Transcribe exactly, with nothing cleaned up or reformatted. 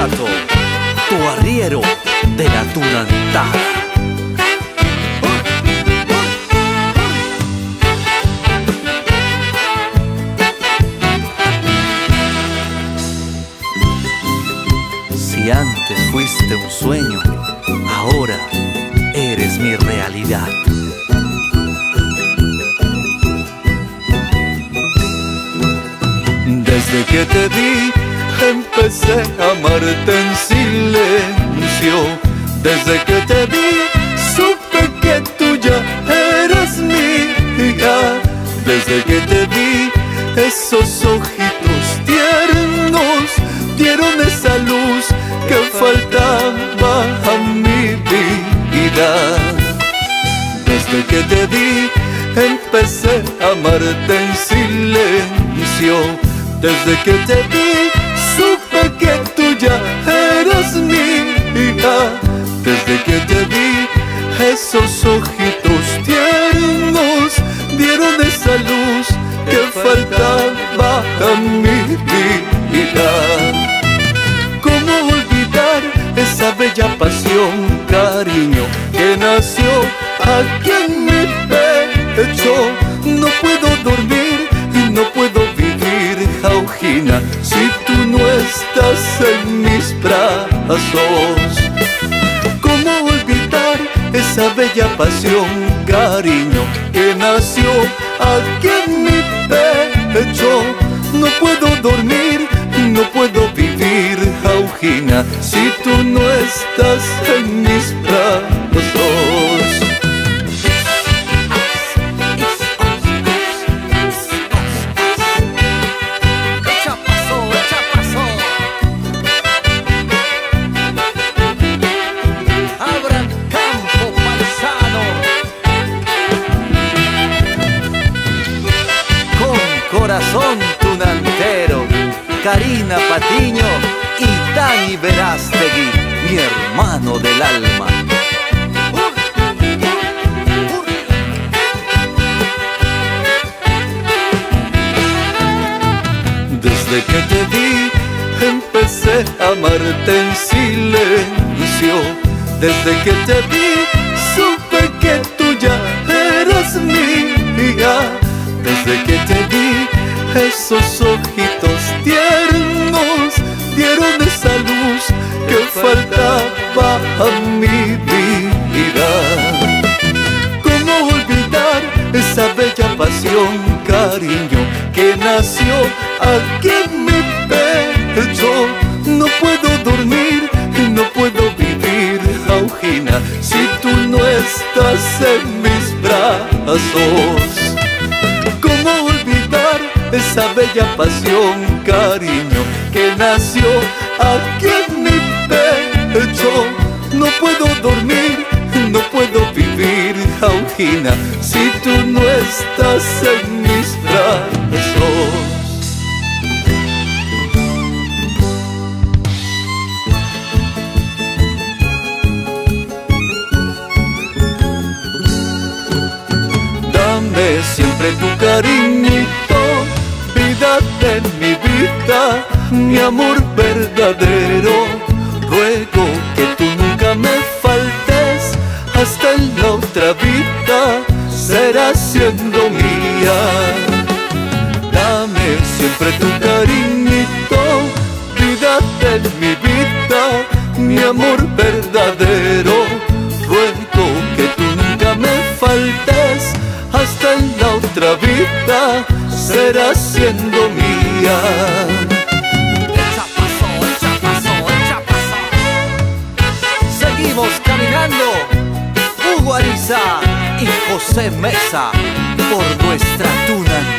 inmediato, tu arriero de la tunantada. Si antes fuiste un sueño, ahora eres mi realidad. Desde que te vi, empecé a amarte en silencio. Desde que te vi, supe que tú ya eras mía. Desde que te vi, esos ojitos tiernos dieron esa luz que faltaba a mi vida. Desde que te vi, empecé a amarte en silencio. Desde que te vi, supe que tú ya eras mía. Desde que te vi, esos ojitos tiernos dieron esa luz que faltaba a mi vida. ¿Cómo olvidar esa bella pasión, cariño, que nació aquí en mi pecho? No puedo dormir y no puedo vivir, Augina, si tú no estás en mis brazos. ¿Cómo olvidar esa bella pasión, cariño, que nació aquí en mi pecho? No puedo dormir, no puedo vivir, Augina, si tú no estás en mis brazos. Corazón tunantero, Karina Patiño y Dani Verástegui, mi hermano del alma. Desde que te vi, empecé a amarte en silencio. Desde que te vi, supe que tú ya eras mía. Desde que te vi, esos ojitos tiernos dieron esa luz que faltaba a mi vida. ¿Cómo olvidar esa bella pasión, cariño, que nació aquí en mi pecho? No puedo dormir y no puedo vivir, Augina, si tú no estás en mis brazos. ¿Cómo olvidar esa bella pasión, cariño, que nació aquí en mi pecho? No puedo dormir, no puedo vivir, Augina, si tú no estás en mis brazos. Dame siempre tu cariñito, vida de mi vida, mi amor verdadero. Ruego que tú nunca me faltes, hasta en la otra vida serás siendo mía. Dame siempre tu cariñito, vida de mi vida, mi amor verdadero. Ruego que tú nunca me faltes, hasta en la otra vida serás siendo mía. Ya pasó, ya pasó, ya pasó. Seguimos caminando, Hugo Ariza y José Mesa, por nuestra tunantada.